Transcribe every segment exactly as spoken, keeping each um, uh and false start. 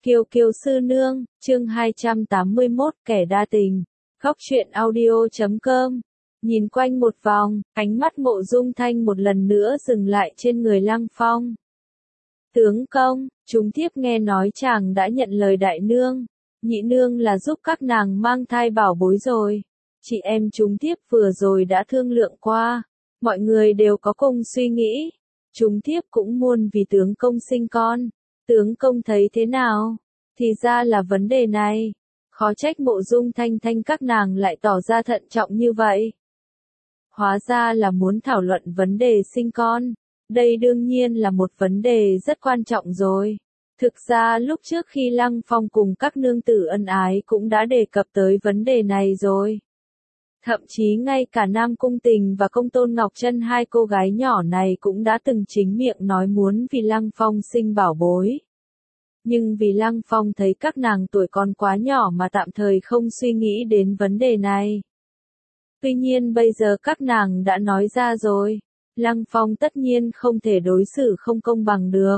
Kiều Kiều sư nương, chương hai trăm tám mươi mốt, kẻ đa tình. Góc truyện audio chấm com. Nhìn quanh một vòng, ánh mắt Mộ Dung Thanh một lần nữa dừng lại trên người Lăng Phong. Tướng công, chúng thiếp nghe nói chàng đã nhận lời đại nương. Nhị nương là giúp các nàng mang thai bảo bối rồi. Chị em chúng thiếp vừa rồi đã thương lượng qua. Mọi người đều có cùng suy nghĩ. Chúng thiếp cũng muốn vì tướng công sinh con. Tướng công thấy thế nào? Thì ra là vấn đề này. Khó trách Mộ Dung Thanh Thanh các nàng lại tỏ ra thận trọng như vậy. Hóa ra là muốn thảo luận vấn đề sinh con. Đây đương nhiên là một vấn đề rất quan trọng rồi. Thực ra lúc trước khi Lăng Phong cùng các nương tử ân ái cũng đã đề cập tới vấn đề này rồi. Thậm chí ngay cả Nam Cung Tình và Công Tôn Ngọc Trân hai cô gái nhỏ này cũng đã từng chính miệng nói muốn vì Lăng Phong sinh bảo bối. Nhưng vì Lăng Phong thấy các nàng tuổi còn quá nhỏ mà tạm thời không suy nghĩ đến vấn đề này. Tuy nhiên bây giờ các nàng đã nói ra rồi, Lăng Phong tất nhiên không thể đối xử không công bằng được.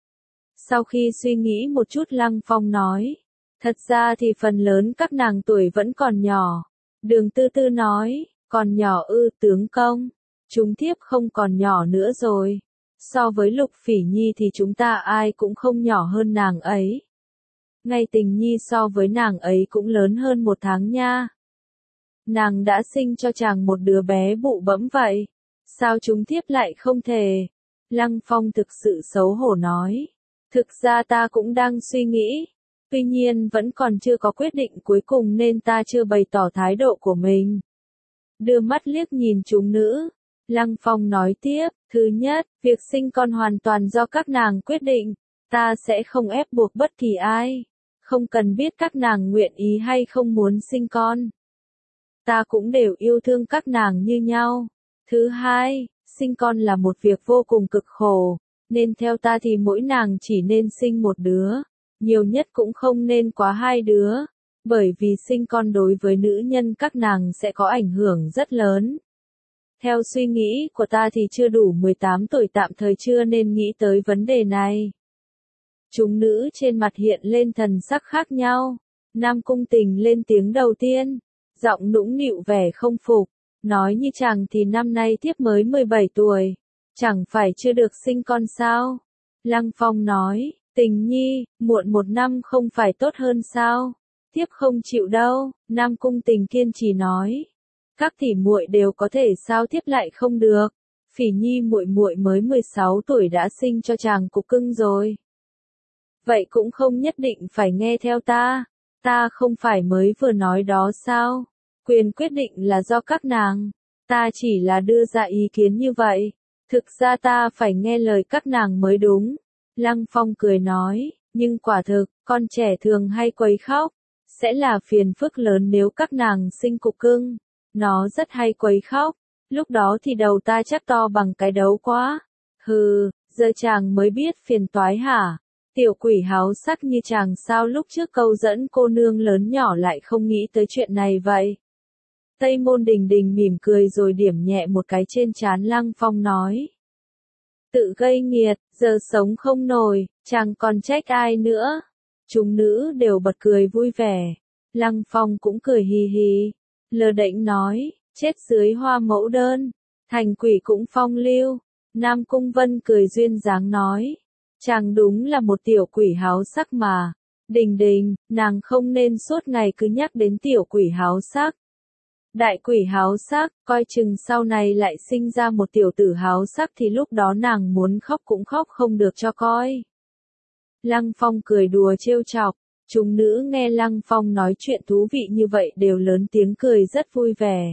Sau khi suy nghĩ một chút Lăng Phong nói, thật ra thì phần lớn các nàng tuổi vẫn còn nhỏ. Đường Tư Tư nói, còn nhỏ ư tướng công, chúng thiếp không còn nhỏ nữa rồi. So với Lục Phỉ Nhi thì chúng ta ai cũng không nhỏ hơn nàng ấy. Ngay Tình Nhi so với nàng ấy cũng lớn hơn một tháng nha. Nàng đã sinh cho chàng một đứa bé bụ bẫm vậy. Sao chúng thiếp lại không thể? Lăng Phong thực sự xấu hổ nói. Thực ra ta cũng đang suy nghĩ. Tuy nhiên vẫn còn chưa có quyết định cuối cùng nên ta chưa bày tỏ thái độ của mình. Đưa mắt liếc nhìn chúng nữ. Lăng Phong nói tiếp, thứ nhất, việc sinh con hoàn toàn do các nàng quyết định, ta sẽ không ép buộc bất kỳ ai, không cần biết các nàng nguyện ý hay không muốn sinh con. Ta cũng đều yêu thương các nàng như nhau. Thứ hai, sinh con là một việc vô cùng cực khổ, nên theo ta thì mỗi nàng chỉ nên sinh một đứa, nhiều nhất cũng không nên quá hai đứa, bởi vì sinh con đối với nữ nhân các nàng sẽ có ảnh hưởng rất lớn. Theo suy nghĩ của ta thì chưa đủ mười tám tuổi tạm thời chưa nên nghĩ tới vấn đề này. Chúng nữ trên mặt hiện lên thần sắc khác nhau. Nam Cung Tình lên tiếng đầu tiên, giọng nũng nịu vẻ không phục, nói như chàng thì năm nay thiếp mới mười bảy tuổi, chẳng phải chưa được sinh con sao? Lăng Phong nói, Tình Nhi, muộn một năm không phải tốt hơn sao? Thiếp không chịu đâu, Nam Cung Tình kiên trì nói. Các tỷ muội đều có thể sao thiếp lại không được? Phỉ Nhi muội muội mới mười sáu tuổi đã sinh cho chàng cục cưng rồi. Vậy cũng không nhất định phải nghe theo ta, ta không phải mới vừa nói đó sao? Quyền quyết định là do các nàng, ta chỉ là đưa ra ý kiến như vậy, thực ra ta phải nghe lời các nàng mới đúng. Lăng Phong cười nói, nhưng quả thực, con trẻ thường hay quấy khóc, sẽ là phiền phức lớn nếu các nàng sinh cục cưng. Nó rất hay quấy khóc, lúc đó thì đầu ta chắc to bằng cái đấu quá. Hừ, giờ chàng mới biết phiền toái hả? Tiểu quỷ háo sắc như chàng sao lúc trước câu dẫn cô nương lớn nhỏ lại không nghĩ tới chuyện này vậy? Tây Môn Đình Đình mỉm cười rồi điểm nhẹ một cái trên trán Lăng Phong nói. Tự gây nghiệt, giờ sống không nổi, chàng còn trách ai nữa? Chúng nữ đều bật cười vui vẻ. Lăng Phong cũng cười hì hì. Lơ đễnh nói, chết dưới hoa mẫu đơn, thành quỷ cũng phong lưu. Nam Cung Vân cười duyên dáng nói, chàng đúng là một tiểu quỷ háo sắc mà. Đình Đình, nàng không nên suốt ngày cứ nhắc đến tiểu quỷ háo sắc. Đại quỷ háo sắc, coi chừng sau này lại sinh ra một tiểu tử háo sắc thì lúc đó nàng muốn khóc cũng khóc không được cho coi. Lăng Phong cười đùa trêu chọc. Chúng nữ nghe Lăng Phong nói chuyện thú vị như vậy đều lớn tiếng cười rất vui vẻ.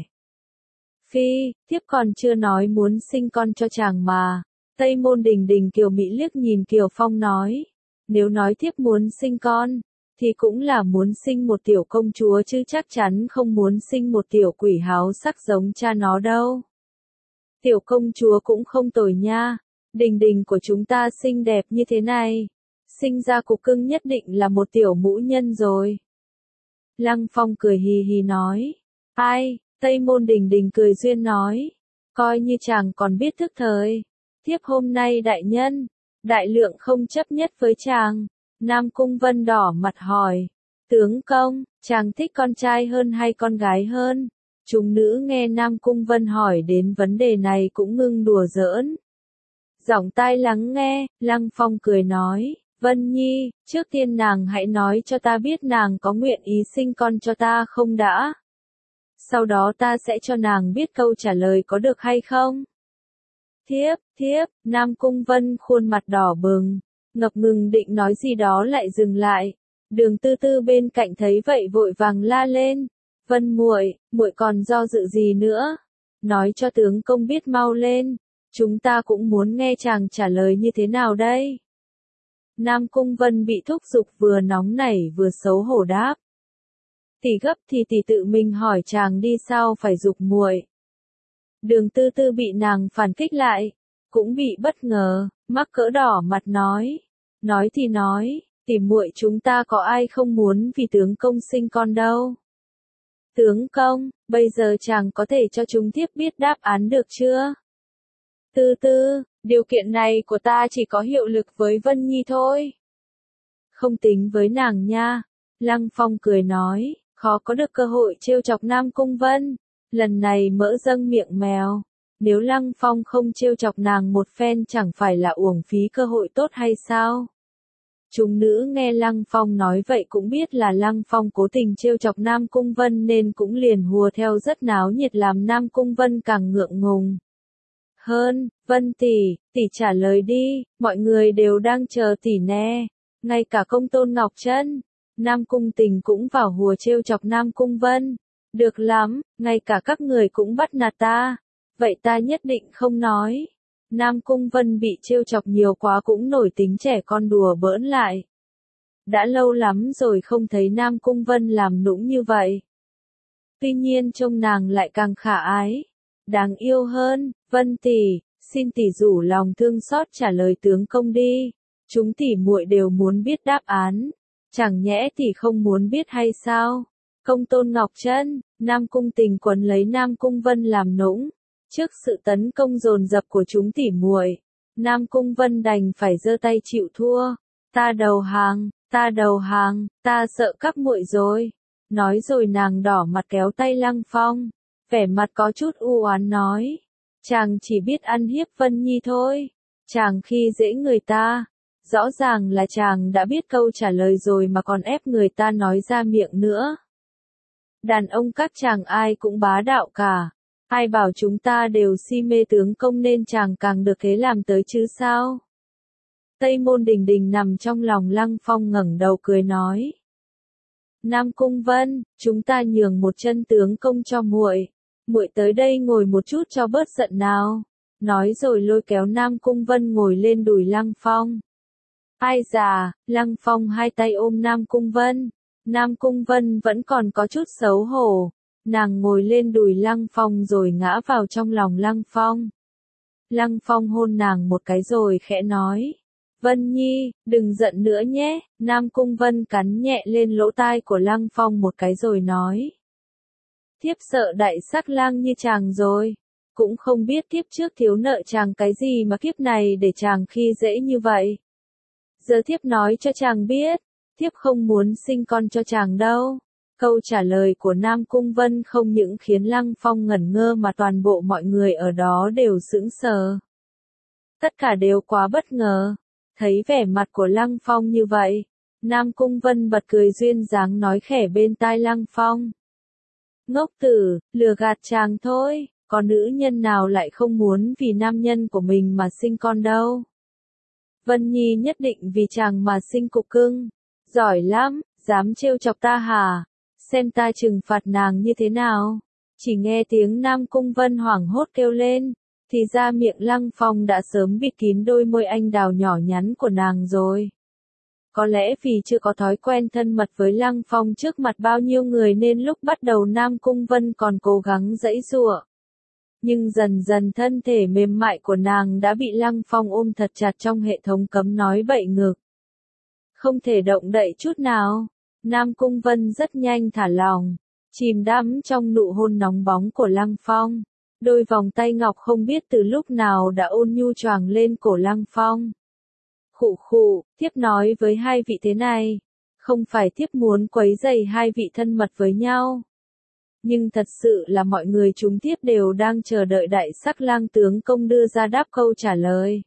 Phi, thiếp còn chưa nói muốn sinh con cho chàng mà. Tây Môn Đình Đình kiều mỹ liếc nhìn Kiều Phong nói. Nếu nói thiếp muốn sinh con, thì cũng là muốn sinh một tiểu công chúa chứ chắc chắn không muốn sinh một tiểu quỷ háo sắc giống cha nó đâu. Tiểu công chúa cũng không tồi nha. Đình Đình của chúng ta xinh đẹp như thế này. Sinh ra cục cưng nhất định là một tiểu mũ nhân rồi. Lăng Phong cười hì hì nói. Ai, Tây Môn Đình Đình cười duyên nói. Coi như chàng còn biết thức thời. Thiếp hôm nay đại nhân, đại lượng không chấp nhất với chàng. Nam Cung Vân đỏ mặt hỏi. Tướng công, chàng thích con trai hơn hay con gái hơn? Chúng nữ nghe Nam Cung Vân hỏi đến vấn đề này cũng ngưng đùa giỡn. Giọng tai lắng nghe, Lăng Phong cười nói, Vân Nhi, trước tiên nàng hãy nói cho ta biết nàng có nguyện ý sinh con cho ta không đã. Sau đó ta sẽ cho nàng biết câu trả lời có được hay không. Thiếp, thiếp, Nam Cung Vân khuôn mặt đỏ bừng, ngập ngừng định nói gì đó lại dừng lại. Đường Tư Tư bên cạnh thấy vậy vội vàng la lên, Vân muội, muội còn do dự gì nữa? Nói cho tướng công biết mau lên, chúng ta cũng muốn nghe chàng trả lời như thế nào đây? Nam Cung Vân bị thúc giục vừa nóng nảy vừa xấu hổ đáp. Tỷ gấp thì tỷ tự mình hỏi chàng đi sao phải giục muội. Đường Tư Tư bị nàng phản kích lại, cũng bị bất ngờ, mắc cỡ đỏ mặt nói. Nói thì nói, tỷ muội chúng ta có ai không muốn vì tướng công sinh con đâu. Tướng công, bây giờ chàng có thể cho chúng tiếp biết đáp án được chưa? Tư Tư, điều kiện này của ta chỉ có hiệu lực với Vân Nhi thôi. Không tính với nàng nha. Lăng Phong cười nói, khó có được cơ hội trêu chọc Nam Cung Vân. Lần này mỡ dâng miệng mèo. Nếu Lăng Phong không trêu chọc nàng một phen chẳng phải là uổng phí cơ hội tốt hay sao? Chúng nữ nghe Lăng Phong nói vậy cũng biết là Lăng Phong cố tình trêu chọc Nam Cung Vân nên cũng liền hùa theo rất náo nhiệt làm Nam Cung Vân càng ngượng ngùng. Hơn, Vân tỷ, tỷ trả lời đi, mọi người đều đang chờ tỷ nè. Ngay cả Công Tôn Ngọc Trân, Nam Cung Tình cũng vào hùa trêu chọc Nam Cung Vân. Được lắm, ngay cả các người cũng bắt nạt ta. Vậy ta nhất định không nói. Nam Cung Vân bị trêu chọc nhiều quá cũng nổi tính trẻ con đùa bỡn lại. Đã lâu lắm rồi không thấy Nam Cung Vân làm nũng như vậy. Tuy nhiên trông nàng lại càng khả ái, đáng yêu hơn. Vân tỷ, xin tỷ rủ lòng thương xót trả lời tướng công đi. Chúng tỷ muội đều muốn biết đáp án. Chẳng nhẽ tỷ không muốn biết hay sao? Công Tôn Ngọc Trân, Nam Cung Tình quấn lấy Nam Cung Vân làm nũng. Trước sự tấn công dồn dập của chúng tỉ muội, Nam Cung Vân đành phải giơ tay chịu thua. Ta đầu hàng, ta đầu hàng, ta sợ các muội rồi. Nói rồi nàng đỏ mặt kéo tay Lăng Phong, vẻ mặt có chút u oán nói. Chàng chỉ biết ăn hiếp Vân Nhi thôi. Chàng khi dễ người ta. Rõ ràng là chàng đã biết câu trả lời rồi mà còn ép người ta nói ra miệng nữa. Đàn ông các chàng ai cũng bá đạo cả. Ai bảo chúng ta đều si mê tướng công nên chàng càng được thế làm tới chứ sao? Tây Môn Đình Đình nằm trong lòng Lăng Phong ngẩng đầu cười nói. Nam Cung Vân, chúng ta nhường một chân tướng công cho muội. Muội tới đây ngồi một chút cho bớt giận nào. Nói rồi lôi kéo Nam Cung Vân ngồi lên đùi Lăng Phong. Ai già, Lăng Phong hai tay ôm Nam Cung Vân. Nam Cung Vân vẫn còn có chút xấu hổ. Nàng ngồi lên đùi Lăng Phong rồi ngã vào trong lòng Lăng Phong. Lăng Phong hôn nàng một cái rồi khẽ nói. Vân Nhi, đừng giận nữa nhé. Nam Cung Vân cắn nhẹ lên lỗ tai của Lăng Phong một cái rồi nói. Thiếp sợ đại sắc lang như chàng rồi. Cũng không biết kiếp trước thiếu nợ chàng cái gì mà kiếp này để chàng khi dễ như vậy. Giờ thiếp nói cho chàng biết. Thiếp không muốn sinh con cho chàng đâu. Câu trả lời của Nam Cung Vân không những khiến Lăng Phong ngẩn ngơ mà toàn bộ mọi người ở đó đều sững sờ. Tất cả đều quá bất ngờ. Thấy vẻ mặt của Lăng Phong như vậy, Nam Cung Vân bật cười duyên dáng nói khẽ bên tai Lăng Phong. Ngốc tử, lừa gạt chàng thôi, có nữ nhân nào lại không muốn vì nam nhân của mình mà sinh con đâu. Vân Nhi nhất định vì chàng mà sinh cục cưng. Giỏi lắm, dám trêu chọc ta hả? Xem ta trừng phạt nàng như thế nào. Chỉ nghe tiếng Nam Cung Vân hoảng hốt kêu lên, thì ra miệng Lăng Phong đã sớm bịt kín đôi môi anh đào nhỏ nhắn của nàng rồi. Có lẽ vì chưa có thói quen thân mật với Lăng Phong trước mặt bao nhiêu người nên lúc bắt đầu Nam Cung Vân còn cố gắng giãy giụa. Nhưng dần dần thân thể mềm mại của nàng đã bị Lăng Phong ôm thật chặt trong hệ thống cấm nói bậy ngực. Không thể động đậy chút nào. Nam Cung Vân rất nhanh thả lòng, chìm đắm trong nụ hôn nóng bóng của Lăng Phong. Đôi vòng tay ngọc không biết từ lúc nào đã ôn nhu choàng lên cổ Lăng Phong. Khụ khụ, thiếp nói với hai vị thế này, không phải thiếp muốn quấy rầy hai vị thân mật với nhau. Nhưng thật sự là mọi người chúng thiếp đều đang chờ đợi đại sắc lang tướng công đưa ra đáp câu trả lời.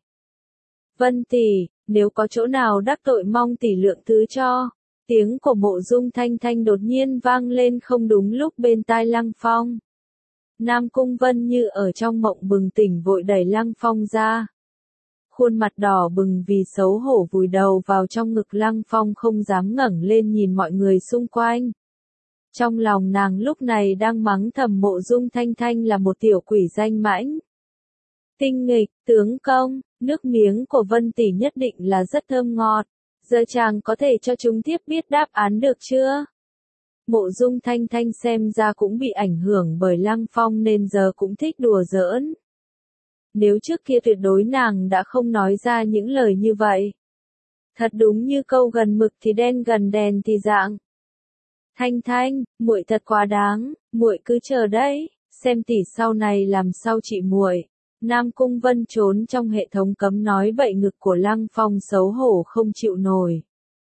Vân tỷ, nếu có chỗ nào đắc tội mong tỷ lượng thứ cho. Tiếng của Mộ Dung Thanh Thanh đột nhiên vang lên không đúng lúc bên tai Lăng Phong. Nam Cung Vân như ở trong mộng bừng tỉnh vội đẩy Lăng Phong ra. Khuôn mặt đỏ bừng vì xấu hổ vùi đầu vào trong ngực Lăng Phong không dám ngẩng lên nhìn mọi người xung quanh. Trong lòng nàng lúc này đang mắng thầm Mộ Dung Thanh Thanh là một tiểu quỷ danh mãnh. Tinh nghịch, tướng công, nước miếng của Vân tỷ nhất định là rất thơm ngọt. Giờ chàng có thể cho chúng tiếp biết đáp án được chưa? Mộ Dung Thanh Thanh xem ra cũng bị ảnh hưởng bởi Lăng Phong nên giờ cũng thích đùa giỡn. Nếu trước kia tuyệt đối nàng đã không nói ra những lời như vậy. Thật đúng như câu gần mực thì đen gần đèn thì dạng. Thanh Thanh, muội thật quá đáng, muội cứ chờ đấy, xem tỷ sau này làm sao trị muội. Nam Cung Vân trốn trong hệ thống cấm nói bậy ngực của Lăng Phong xấu hổ không chịu nổi.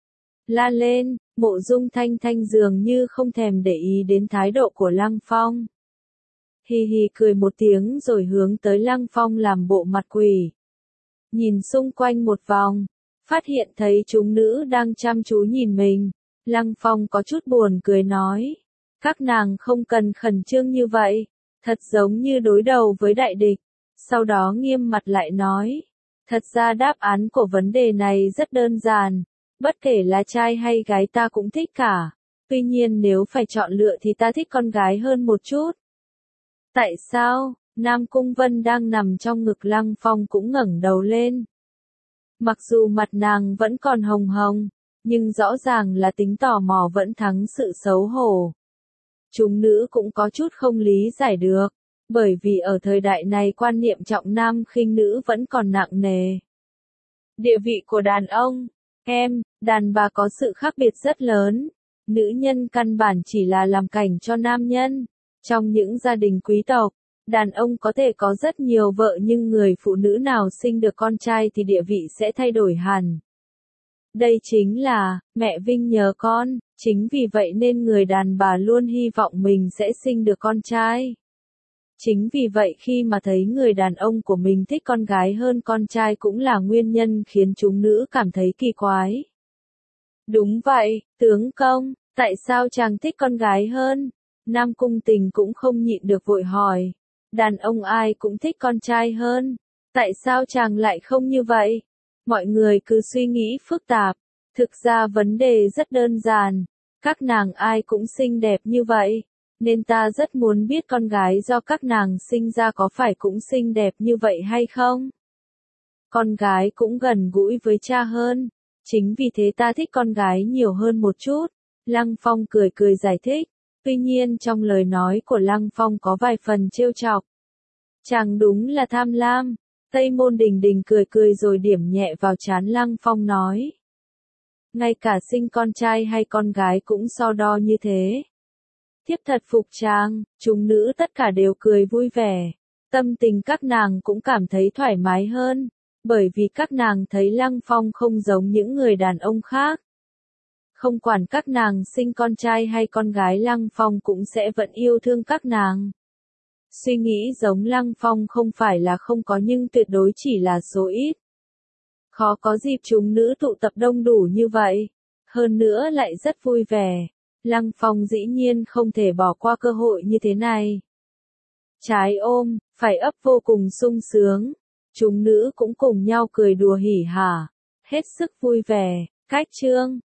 La lên, Mộ Dung Thanh Thanh dường như không thèm để ý đến thái độ của Lăng Phong. Hi hi cười một tiếng rồi hướng tới Lăng Phong làm bộ mặt quỷ. Nhìn xung quanh một vòng, phát hiện thấy chúng nữ đang chăm chú nhìn mình. Lăng Phong có chút buồn cười nói. Các nàng không cần khẩn trương như vậy, thật giống như đối đầu với đại địch. Sau đó nghiêm mặt lại nói. Thật ra đáp án của vấn đề này rất đơn giản. Bất kể là trai hay gái ta cũng thích cả. Tuy nhiên nếu phải chọn lựa thì ta thích con gái hơn một chút. Tại sao? Nam Cung Vân đang nằm trong ngực Lăng Phong cũng ngẩng đầu lên. Mặc dù mặt nàng vẫn còn hồng hồng, nhưng rõ ràng là tính tò mò vẫn thắng sự xấu hổ. Chúng nữ cũng có chút không lý giải được, bởi vì ở thời đại này quan niệm trọng nam khinh nữ vẫn còn nặng nề. Địa vị của đàn ông, em, đàn bà có sự khác biệt rất lớn. Nữ nhân căn bản chỉ là làm cảnh cho nam nhân. Trong những gia đình quý tộc, đàn ông có thể có rất nhiều vợ nhưng người phụ nữ nào sinh được con trai thì địa vị sẽ thay đổi hẳn. Đây chính là, mẹ vinh nhờ con, chính vì vậy nên người đàn bà luôn hy vọng mình sẽ sinh được con trai. Chính vì vậy khi mà thấy người đàn ông của mình thích con gái hơn con trai cũng là nguyên nhân khiến chúng nữ cảm thấy kỳ quái. Đúng vậy, tướng công, tại sao chàng thích con gái hơn? Nam Cung Tình cũng không nhịn được vội hỏi. Đàn ông ai cũng thích con trai hơn. Tại sao chàng lại không như vậy? Mọi người cứ suy nghĩ phức tạp. Thực ra vấn đề rất đơn giản. Các nàng ai cũng xinh đẹp như vậy. Nên ta rất muốn biết con gái do các nàng sinh ra có phải cũng xinh đẹp như vậy hay không? Con gái cũng gần gũi với cha hơn. Chính vì thế ta thích con gái nhiều hơn một chút. Lăng Phong cười cười giải thích. Tuy nhiên trong lời nói của Lăng Phong có vài phần trêu chọc. Chàng đúng là tham lam. Tây Môn Đình Đình cười cười rồi điểm nhẹ vào trán Lăng Phong nói. Ngay cả sinh con trai hay con gái cũng so đo như thế. Thiếp thật phục chàng, chúng nữ tất cả đều cười vui vẻ. Tâm tình các nàng cũng cảm thấy thoải mái hơn. Bởi vì các nàng thấy Lăng Phong không giống những người đàn ông khác. Không quản các nàng sinh con trai hay con gái Lăng Phong cũng sẽ vẫn yêu thương các nàng. Suy nghĩ giống Lăng Phong không phải là không có nhưng tuyệt đối chỉ là số ít. Khó có dịp chúng nữ tụ tập đông đủ như vậy. Hơn nữa lại rất vui vẻ. Lăng Phong dĩ nhiên không thể bỏ qua cơ hội như thế này. Trái ôm, phải ấp vô cùng sung sướng. Chúng nữ cũng cùng nhau cười đùa hỉ hả. Hết sức vui vẻ. Cách chương